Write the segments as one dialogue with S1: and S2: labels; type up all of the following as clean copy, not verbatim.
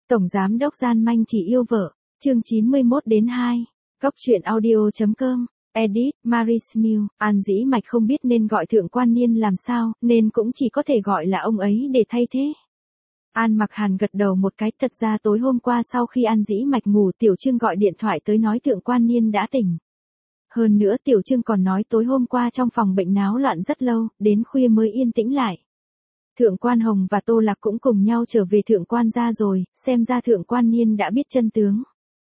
S1: Tổng giám đốc gian manh chỉ yêu vợ, chương 91-2, Cóc truyện audio.com, edit, Marismil, An Dĩ Mạch không biết nên gọi thượng quan niên làm sao, nên cũng chỉ có thể gọi là ông ấy để thay thế. An Mặc Hàn gật đầu một cái, thật ra tối hôm qua sau khi An Dĩ Mạch ngủ Tiểu Trương gọi điện thoại tới nói thượng quan niên đã tỉnh. Hơn nữa Tiểu Trương còn nói tối hôm qua trong phòng bệnh náo loạn rất lâu, đến khuya mới yên tĩnh lại. Thượng quan Hồng và Tô Lạc cũng cùng nhau trở về thượng quan gia rồi, xem ra thượng quan niên đã biết chân tướng.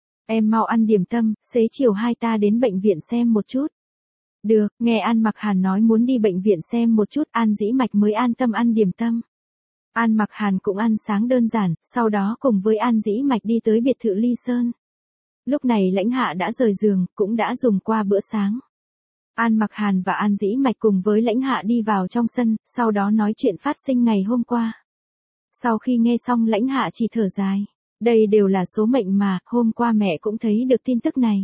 S1: Em mau ăn điểm tâm, xế chiều hai ta đến bệnh viện xem một chút. Được, nghe An Mặc Hàn nói muốn đi bệnh viện xem một chút, An Dĩ Mạch mới an tâm ăn điểm tâm. An Mặc Hàn cũng ăn sáng đơn giản, sau đó cùng với An Dĩ Mạch đi tới biệt thự Ly Sơn. Lúc này Lãnh Hạ đã rời giường, cũng đã dùng qua bữa sáng. An Mặc Hàn và An Dĩ Mạch cùng với Lãnh Hạ đi vào trong sân, sau đó nói chuyện phát sinh ngày hôm qua. Sau khi nghe xong Lãnh Hạ chỉ thở dài. Đây đều là số mệnh mà, hôm qua mẹ cũng thấy được tin tức này.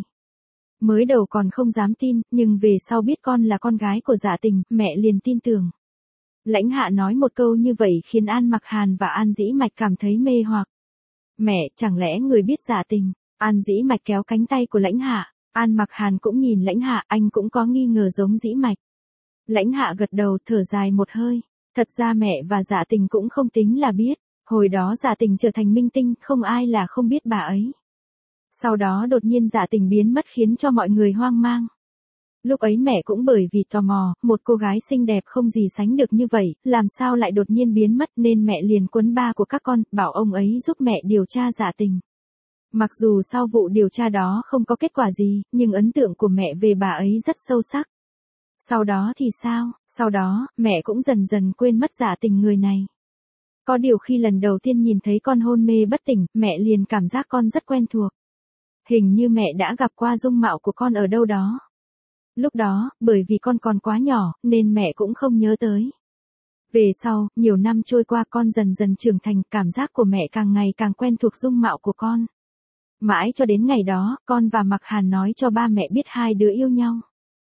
S1: Mới đầu còn không dám tin, nhưng về sau biết con là con gái của Dạ Tình, mẹ liền tin tưởng. Lãnh Hạ nói một câu như vậy khiến An Mặc Hàn và An Dĩ Mạch cảm thấy mê hoặc. Mẹ, chẳng lẽ người biết Dạ Tình? An Dĩ Mạch kéo cánh tay của Lãnh Hạ. An Mặc Hàn cũng nhìn Lãnh Hạ, anh cũng có nghi ngờ giống Dĩ Mạch. Lãnh Hạ gật đầu, thở dài một hơi. Thật ra mẹ và Dạ Tình cũng không tính là biết. Hồi đó Dạ Tình trở thành minh tinh, không ai là không biết bà ấy. Sau đó đột nhiên Dạ Tình biến mất khiến cho mọi người hoang mang. Lúc ấy mẹ cũng bởi vì tò mò, một cô gái xinh đẹp không gì sánh được như vậy, làm sao lại đột nhiên biến mất, nên mẹ liền quấn ba của các con, bảo ông ấy giúp mẹ điều tra Dạ Tình. Mặc dù sau vụ điều tra đó không có kết quả gì, nhưng ấn tượng của mẹ về bà ấy rất sâu sắc. Sau đó thì sao? Sau đó, mẹ cũng dần dần quên mất Dạ Tình người này. Có điều khi lần đầu tiên nhìn thấy con hôn mê bất tỉnh, mẹ liền cảm giác con rất quen thuộc. Hình như mẹ đã gặp qua dung mạo của con ở đâu đó. Lúc đó, bởi vì con còn quá nhỏ, nên mẹ cũng không nhớ tới. Về sau, nhiều năm trôi qua con dần dần trưởng thành, cảm giác của mẹ càng ngày càng quen thuộc dung mạo của con. Mãi cho đến ngày đó, con và Mặc Hàn nói cho ba mẹ biết hai đứa yêu nhau.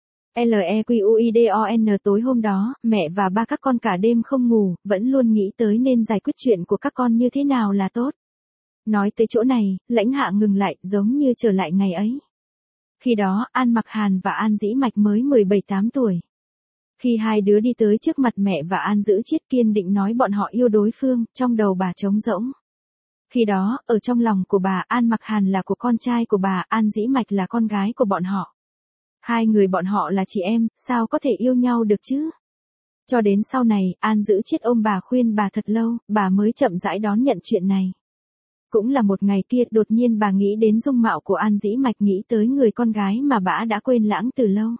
S1: LEQUIDON tối hôm đó, mẹ và ba các con cả đêm không ngủ, vẫn luôn nghĩ tới nên giải quyết chuyện của các con như thế nào là tốt. Nói tới chỗ này, Lãnh Hạ ngừng lại, giống như trở lại ngày ấy. Khi đó, An Mặc Hàn và An Dĩ Mạch mới 17-8 tuổi. Khi hai đứa đi tới trước mặt mẹ và An Dữ Chiết kiên định nói bọn họ yêu đối phương, trong đầu bà trống rỗng. Khi đó, ở trong lòng của bà, An Mặc Hàn là của con trai của bà, An Dĩ Mạch là con gái của bọn họ. Hai người bọn họ là chị em, sao có thể yêu nhau được chứ? Cho đến sau này, An Dữ Chiết ôm bà khuyên bà thật lâu, bà mới chậm rãi đón nhận chuyện này. Cũng là một ngày kia, đột nhiên bà nghĩ đến dung mạo của An Dĩ Mạch, nghĩ tới người con gái mà bà đã quên lãng từ lâu.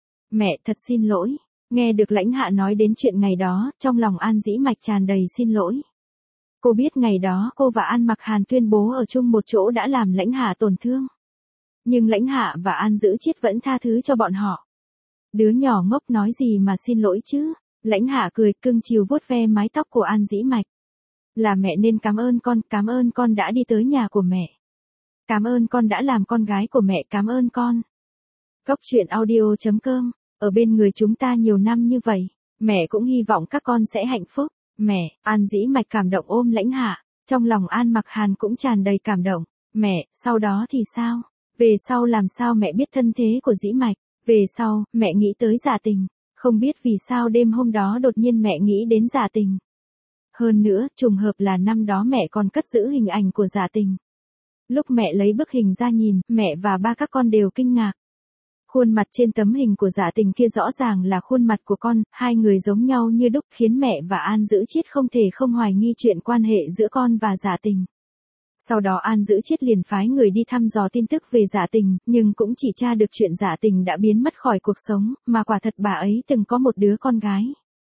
S1: Mẹ, thật xin lỗi. Nghe được Lãnh Hạ nói đến chuyện ngày đó, trong lòng An Dĩ Mạch tràn đầy xin lỗi. Cô biết ngày đó cô và An Mặc Hàn tuyên bố ở chung một chỗ đã làm Lãnh Hạ tổn thương. Nhưng Lãnh Hạ và An Dữ Chiết vẫn tha thứ cho bọn họ. Đứa nhỏ ngốc nói gì mà xin lỗi chứ? Lãnh Hạ cười cưng chiều vuốt ve mái tóc của An Dĩ Mạch. Là mẹ nên cảm ơn con đã đi tới nhà của mẹ. Cảm ơn con đã làm con gái của mẹ, cảm ơn con. Cóc truyện audio.com, ở bên người chúng ta nhiều năm như vậy, mẹ cũng hy vọng các con sẽ hạnh phúc. Mẹ, An Dĩ Mạch cảm động ôm Lãnh Hạ, trong lòng An Mặc Hàn cũng tràn đầy cảm động. Mẹ, sau đó thì sao? Về sau làm sao mẹ biết thân thế của Dĩ Mạch? Về sau, mẹ nghĩ tới Dạ Tình. Không biết vì sao đêm hôm đó đột nhiên mẹ nghĩ đến Dạ Tình. Hơn nữa, trùng hợp là năm đó mẹ còn cất giữ hình ảnh của Dạ Tình. Lúc mẹ lấy bức hình ra nhìn, mẹ và ba các con đều kinh ngạc. Khuôn mặt trên tấm hình của Dạ Tình kia rõ ràng là khuôn mặt của con, hai người giống nhau như đúc, khiến mẹ và An Dữ Chiết không thể không hoài nghi chuyện quan hệ giữa con và Dạ Tình. Sau đó An Dữ Chiết liền phái người đi thăm dò tin tức về Dạ Tình, nhưng cũng chỉ tra được chuyện Dạ Tình đã biến mất khỏi cuộc sống, mà quả thật bà ấy từng có một đứa con gái.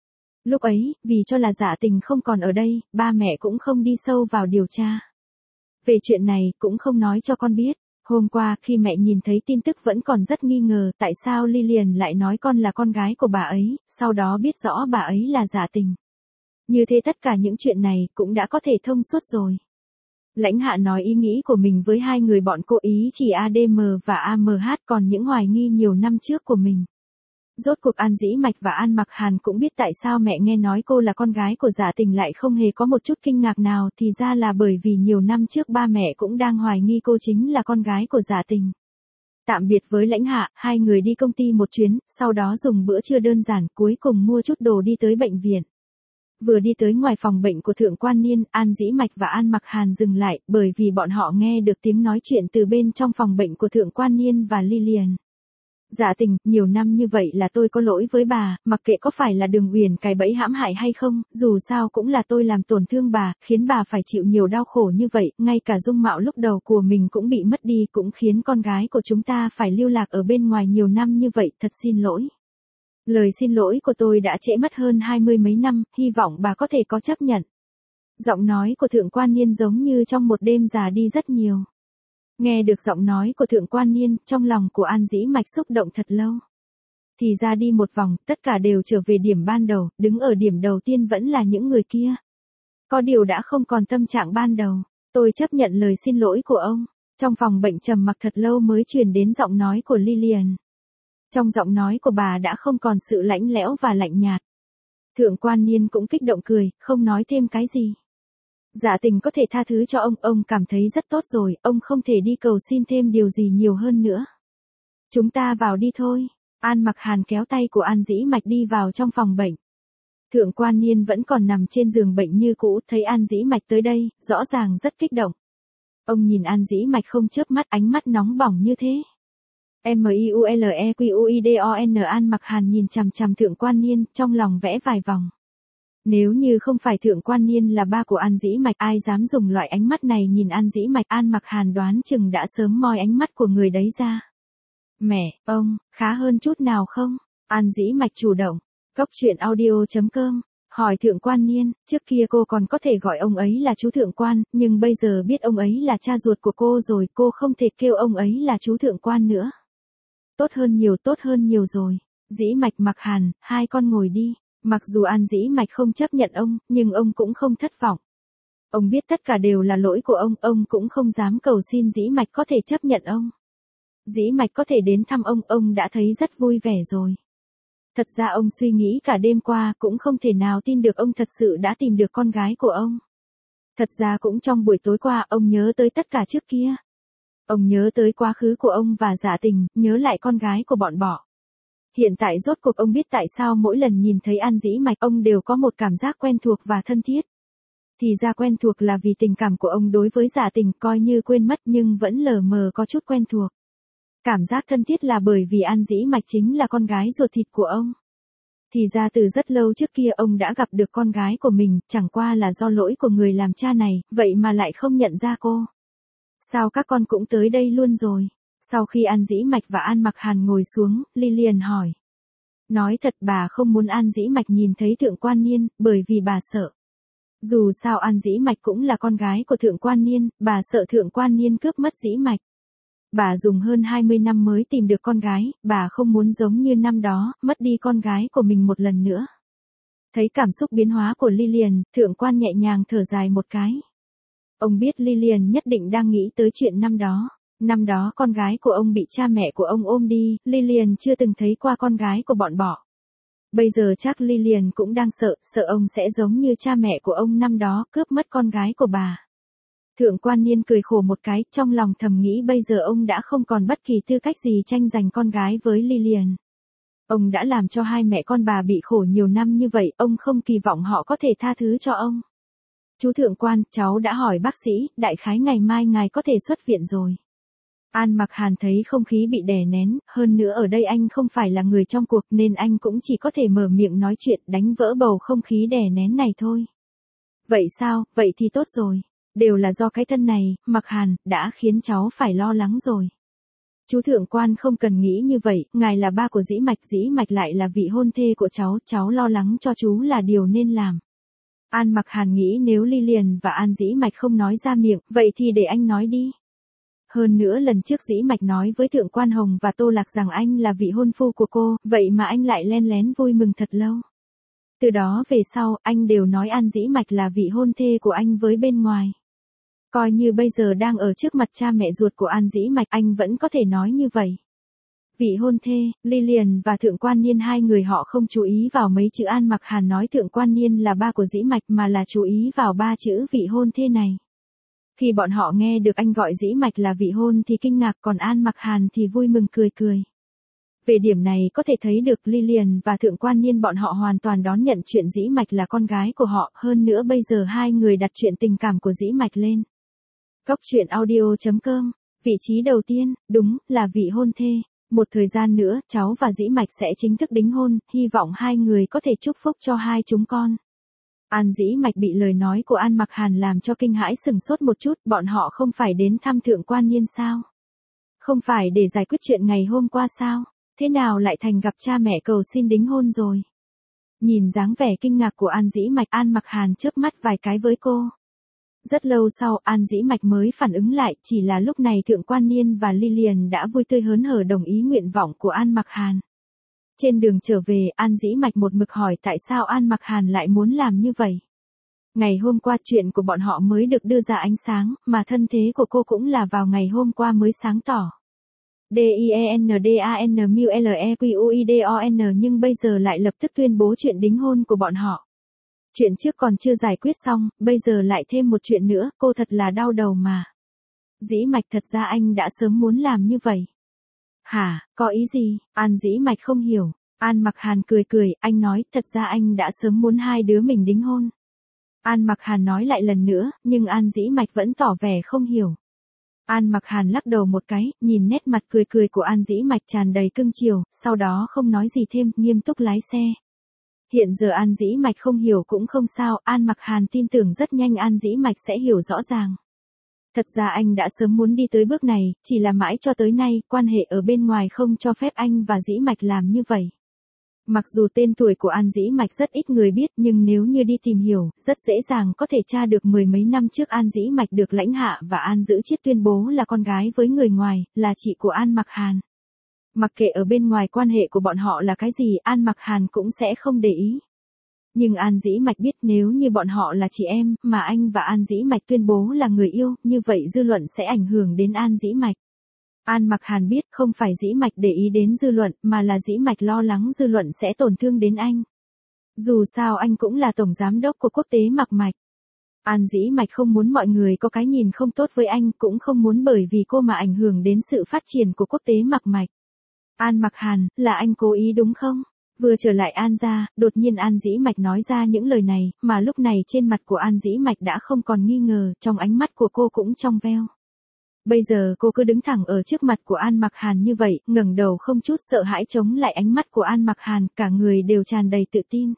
S1: Lúc ấy, vì cho là Dạ Tình không còn ở đây, ba mẹ cũng không đi sâu vào điều tra. Về chuyện này, cũng không nói cho con biết. Hôm qua, khi mẹ nhìn thấy tin tức vẫn còn rất nghi ngờ tại sao Lilian lại nói con là con gái của bà ấy, sau đó biết rõ bà ấy là Dạ Tình. Như thế tất cả những chuyện này cũng đã có thể thông suốt rồi. Lãnh Hạ nói ý nghĩ của mình với hai người bọn cô ý chỉ ADM và AMH, còn những hoài nghi nhiều năm trước của mình. Rốt cuộc An Dĩ Mạch và An Mặc Hàn cũng biết tại sao mẹ nghe nói cô là con gái của Dạ Tình lại không hề có một chút kinh ngạc nào, thì ra là bởi vì nhiều năm trước ba mẹ cũng đang hoài nghi cô chính là con gái của Dạ Tình. Tạm biệt với Lãnh Hạ, hai người đi công ty một chuyến, sau đó dùng bữa trưa đơn giản, cuối cùng mua chút đồ đi tới bệnh viện. Vừa đi tới ngoài phòng bệnh của Thượng Quan Niên, An Dĩ Mạch và An Mặc Hàn dừng lại, bởi vì bọn họ nghe được tiếng nói chuyện từ bên trong phòng bệnh của Thượng Quan Niên và Lilian. Dạ Tình, nhiều năm như vậy là tôi có lỗi với bà, mặc kệ có phải là Đường Uyển cái bẫy hãm hại hay không, dù sao cũng là tôi làm tổn thương bà, khiến bà phải chịu nhiều đau khổ như vậy, ngay cả dung mạo lúc đầu của mình cũng bị mất đi, cũng khiến con gái của chúng ta phải lưu lạc ở bên ngoài nhiều năm như vậy, thật xin lỗi. Lời xin lỗi của tôi đã trễ mất hơn 20 mấy năm, hy vọng bà có thể có chấp nhận. Giọng nói của Thượng Quan Niên giống như trong một đêm già đi rất nhiều. Nghe được giọng nói của Thượng Quan Niên, trong lòng của An Dĩ Mạch xúc động thật lâu. Thì ra đi một vòng, tất cả đều trở về điểm ban đầu, đứng ở điểm đầu tiên vẫn là những người kia. Có điều đã không còn tâm trạng ban đầu. Tôi chấp nhận lời xin lỗi của ông. Trong phòng bệnh trầm mặc thật lâu mới truyền đến giọng nói của Lilian. Trong giọng nói của bà đã không còn sự lạnh lẽo và lạnh nhạt. Thượng Quan Niên cũng kích động cười, không nói thêm cái gì. Dạ Tình có thể tha thứ cho ông cảm thấy rất tốt rồi, ông không thể đi cầu xin thêm điều gì nhiều hơn nữa. Chúng ta vào đi thôi. An Mặc Hàn kéo tay của An Dĩ Mạch đi vào trong phòng bệnh. Thượng Quan Niên vẫn còn nằm trên giường bệnh như cũ, thấy An Dĩ Mạch tới đây, rõ ràng rất kích động. Ông nhìn An Dĩ Mạch không chớp mắt, ánh mắt nóng bỏng như thế. MIULEQUIDON. An Mặc Hàn nhìn chằm chằm Thượng Quan Niên, trong lòng vẽ vài vòng. Nếu như không phải Thượng Quan Niên là ba của An Dĩ Mạch, ai dám dùng loại ánh mắt này nhìn An Dĩ Mạch. An Mặc Hàn đoán chừng đã sớm moi ánh mắt của người đấy ra. Mẹ, ông, khá hơn chút nào không? An Dĩ Mạch chủ động. Cốc truyện audio.com. Hỏi Thượng Quan Niên, trước kia cô còn có thể gọi ông ấy là chú Thượng Quan, nhưng bây giờ biết ông ấy là cha ruột của cô rồi, cô không thể kêu ông ấy là chú Thượng Quan nữa. Tốt hơn nhiều rồi. Dĩ Mạch Mặc Hàn, hai con ngồi đi. Mặc dù An Dĩ Mạch không chấp nhận ông, nhưng ông cũng không thất vọng. Ông biết tất cả đều là lỗi của ông cũng không dám cầu xin Dĩ Mạch có thể chấp nhận ông. Dĩ Mạch có thể đến thăm ông đã thấy rất vui vẻ rồi. Thật ra ông suy nghĩ cả đêm qua, cũng không thể nào tin được ông thật sự đã tìm được con gái của ông. Thật ra cũng trong buổi tối qua, ông nhớ tới tất cả trước kia. Ông nhớ tới quá khứ của ông và Dạ Tình, nhớ lại con gái của bọn họ. Hiện tại rốt cuộc ông biết tại sao mỗi lần nhìn thấy An Dĩ Mạch, ông đều có một cảm giác quen thuộc và thân thiết. Thì ra quen thuộc là vì tình cảm của ông đối với Dạ Tình, coi như quên mất nhưng vẫn lờ mờ có chút quen thuộc. Cảm giác thân thiết là bởi vì An Dĩ Mạch chính là con gái ruột thịt của ông. Thì ra từ rất lâu trước kia ông đã gặp được con gái của mình, chẳng qua là do lỗi của người làm cha này, vậy mà lại không nhận ra cô. Sao các con cũng tới đây luôn rồi? Sau khi An Dĩ Mạch và An Mặc Hàn ngồi xuống, Lilian hỏi. Nói thật bà không muốn An Dĩ Mạch nhìn thấy Thượng Quan Niên, bởi vì bà sợ. Dù sao An Dĩ Mạch cũng là con gái của Thượng Quan Niên, bà sợ Thượng Quan Niên cướp mất Dĩ Mạch. Bà dùng hơn 20 năm mới tìm được con gái, bà không muốn giống như năm đó, mất đi con gái của mình một lần nữa. Thấy cảm xúc biến hóa của Lilian, Thượng Quan nhẹ nhàng thở dài một cái. Ông biết Lilian nhất định đang nghĩ tới chuyện năm đó. Năm đó con gái của ông bị cha mẹ của ông ôm đi, Lilian chưa từng thấy qua con gái của bọn họ. Bây giờ chắc Lilian cũng đang sợ ông sẽ giống như cha mẹ của ông năm đó, cướp mất con gái của bà. Thượng Quan Niên cười khổ một cái, trong lòng thầm nghĩ bây giờ ông đã không còn bất kỳ tư cách gì tranh giành con gái với Lilian. Ông đã làm cho hai mẹ con bà bị khổ nhiều năm như vậy, ông không kỳ vọng họ có thể tha thứ cho ông. Chú Thượng Quan, cháu đã hỏi bác sĩ, đại khái ngày mai ngài có thể xuất viện rồi. An Mặc Hàn thấy không khí bị đè nén, hơn nữa ở đây anh không phải là người trong cuộc nên anh cũng chỉ có thể mở miệng nói chuyện, đánh vỡ bầu không khí đè nén này thôi. Vậy sao, vậy thì tốt rồi. Đều là do cái thân này, Mặc Hàn, đã khiến cháu phải lo lắng rồi. Chú Thượng Quan không cần nghĩ như vậy, ngài là ba của Dĩ Mạch lại là vị hôn thê của cháu lo lắng cho chú là điều nên làm. An Mặc Hàn nghĩ nếu Lilian và An Dĩ Mạch không nói ra miệng, vậy thì để anh nói đi. Hơn nữa lần trước Dĩ Mạch nói với Thượng Quan Hồng và Tô Lạc rằng anh là vị hôn phu của cô, vậy mà anh lại len lén vui mừng thật lâu. Từ đó về sau, anh đều nói An Dĩ Mạch là vị hôn thê của anh với bên ngoài. Coi như bây giờ đang ở trước mặt cha mẹ ruột của An Dĩ Mạch, anh vẫn có thể nói như vậy. Vị hôn thê, Lilian và Thượng Quan Niên hai người họ không chú ý vào mấy chữ An Mặc Hàn nói Thượng Quan Niên là ba của Dĩ Mạch mà là chú ý vào ba chữ vị hôn thê này. Khi bọn họ nghe được anh gọi Dĩ Mạch là vị hôn thì kinh ngạc, còn An Mặc Hàn thì vui mừng cười cười. Về điểm này có thể thấy được Lilian và Thượng Quan Niên bọn họ hoàn toàn đón nhận chuyện Dĩ Mạch là con gái của họ, hơn nữa bây giờ hai người đặt chuyện tình cảm của Dĩ Mạch lên. Cốc truyện audio.com, vị trí đầu tiên, đúng, là vị hôn thê. Một thời gian nữa, cháu và Dĩ Mạch sẽ chính thức đính hôn, hy vọng hai người có thể chúc phúc cho hai chúng con. An Dĩ Mạch bị lời nói của An Mặc Hàn làm cho kinh hãi sừng sốt một chút, bọn họ không phải đến thăm Thượng Quan Niên sao? Không phải để giải quyết chuyện ngày hôm qua sao? Thế nào lại thành gặp cha mẹ cầu xin đính hôn rồi? Nhìn dáng vẻ kinh ngạc của An Dĩ Mạch, An Mặc Hàn chớp mắt vài cái với cô. Rất lâu sau, An Dĩ Mạch mới phản ứng lại, chỉ là lúc này Thượng Quan Niên và Lilian đã vui tươi hớn hở đồng ý nguyện vọng của An Mặc Hàn. Trên đường trở về, An Dĩ Mạch một mực hỏi tại sao An Mặc Hàn lại muốn làm như vậy. Ngày hôm qua chuyện của bọn họ mới được đưa ra ánh sáng, mà thân thế của cô cũng là vào ngày hôm qua mới sáng tỏ. DIENDANMULEQUIDON nhưng bây giờ lại lập tức tuyên bố chuyện đính hôn của bọn họ. Chuyện trước còn chưa giải quyết xong, bây giờ lại thêm một chuyện nữa, cô thật là đau đầu mà. Dĩ Mạch, thật ra anh đã sớm muốn làm như vậy. Hả, có ý gì? An Dĩ Mạch không hiểu. An Mặc Hàn cười cười, anh nói, thật ra anh đã sớm muốn hai đứa mình đính hôn. An Mặc Hàn nói lại lần nữa, nhưng An Dĩ Mạch vẫn tỏ vẻ không hiểu. An Mặc Hàn lắc đầu một cái, nhìn nét mặt cười cười của An Dĩ Mạch tràn đầy cưng chiều, sau đó không nói gì thêm, nghiêm túc lái xe. Hiện giờ An Dĩ Mạch không hiểu cũng không sao, An Mặc Hàn tin tưởng rất nhanh An Dĩ Mạch sẽ hiểu rõ ràng. Thật ra anh đã sớm muốn đi tới bước này, chỉ là mãi cho tới nay, quan hệ ở bên ngoài không cho phép anh và Dĩ Mạch làm như vậy. Mặc dù tên tuổi của An Dĩ Mạch rất ít người biết, nhưng nếu như đi tìm hiểu, rất dễ dàng có thể tra được mười mấy năm trước An Dĩ Mạch được Lãnh Hạ và An Dữ Chiết tuyên bố là con gái với người ngoài, là chị của An Mặc Hàn. Mặc kệ ở bên ngoài quan hệ của bọn họ là cái gì, An Mặc Hàn cũng sẽ không để ý. Nhưng An Dĩ Mạch biết nếu như bọn họ là chị em, mà anh và An Dĩ Mạch tuyên bố là người yêu, như vậy dư luận sẽ ảnh hưởng đến An Dĩ Mạch. An Mặc Hàn biết không phải Dĩ Mạch để ý đến dư luận, mà là Dĩ Mạch lo lắng dư luận sẽ tổn thương đến anh. Dù sao anh cũng là tổng giám đốc của quốc tế Mặc Mạch. An Dĩ Mạch không muốn mọi người có cái nhìn không tốt với anh, cũng không muốn bởi vì cô mà ảnh hưởng đến sự phát triển của quốc tế Mặc Mạch. An Mặc Hàn, là anh cố ý đúng không? Vừa trở lại An gia, đột nhiên An Dĩ Mạch nói ra những lời này, mà lúc này trên mặt của An Dĩ Mạch đã không còn nghi ngờ, trong ánh mắt của cô cũng trong veo. Bây giờ cô cứ đứng thẳng ở trước mặt của An Mặc Hàn như vậy, ngẩng đầu không chút sợ hãi chống lại ánh mắt của An Mặc Hàn, cả người đều tràn đầy tự tin.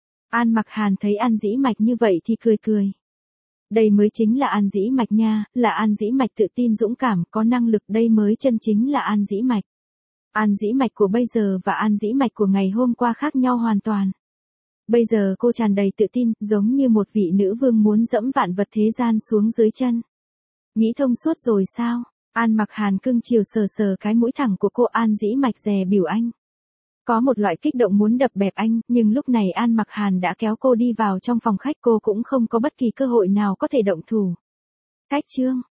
S1: An Mặc Hàn thấy An Dĩ Mạch như vậy thì cười cười. Đây mới chính là An Dĩ Mạch nha, là An Dĩ Mạch tự tin dũng cảm, có năng lực, đây mới chân chính là An Dĩ Mạch. An Dĩ Mạch của bây giờ và An Dĩ Mạch của ngày hôm qua khác nhau hoàn toàn. Bây giờ cô tràn đầy tự tin, giống như một vị nữ vương muốn dẫm vạn vật thế gian xuống dưới chân. Nghĩ thông suốt rồi sao? An Mặc Hàn cưng chiều sờ sờ cái mũi thẳng của cô. An Dĩ Mạch dè bỉu anh. Có một loại kích động muốn đập bẹp anh, nhưng lúc này An Mặc Hàn đã kéo cô đi vào trong phòng khách, cô cũng không có bất kỳ cơ hội nào có thể động thủ. Cách chương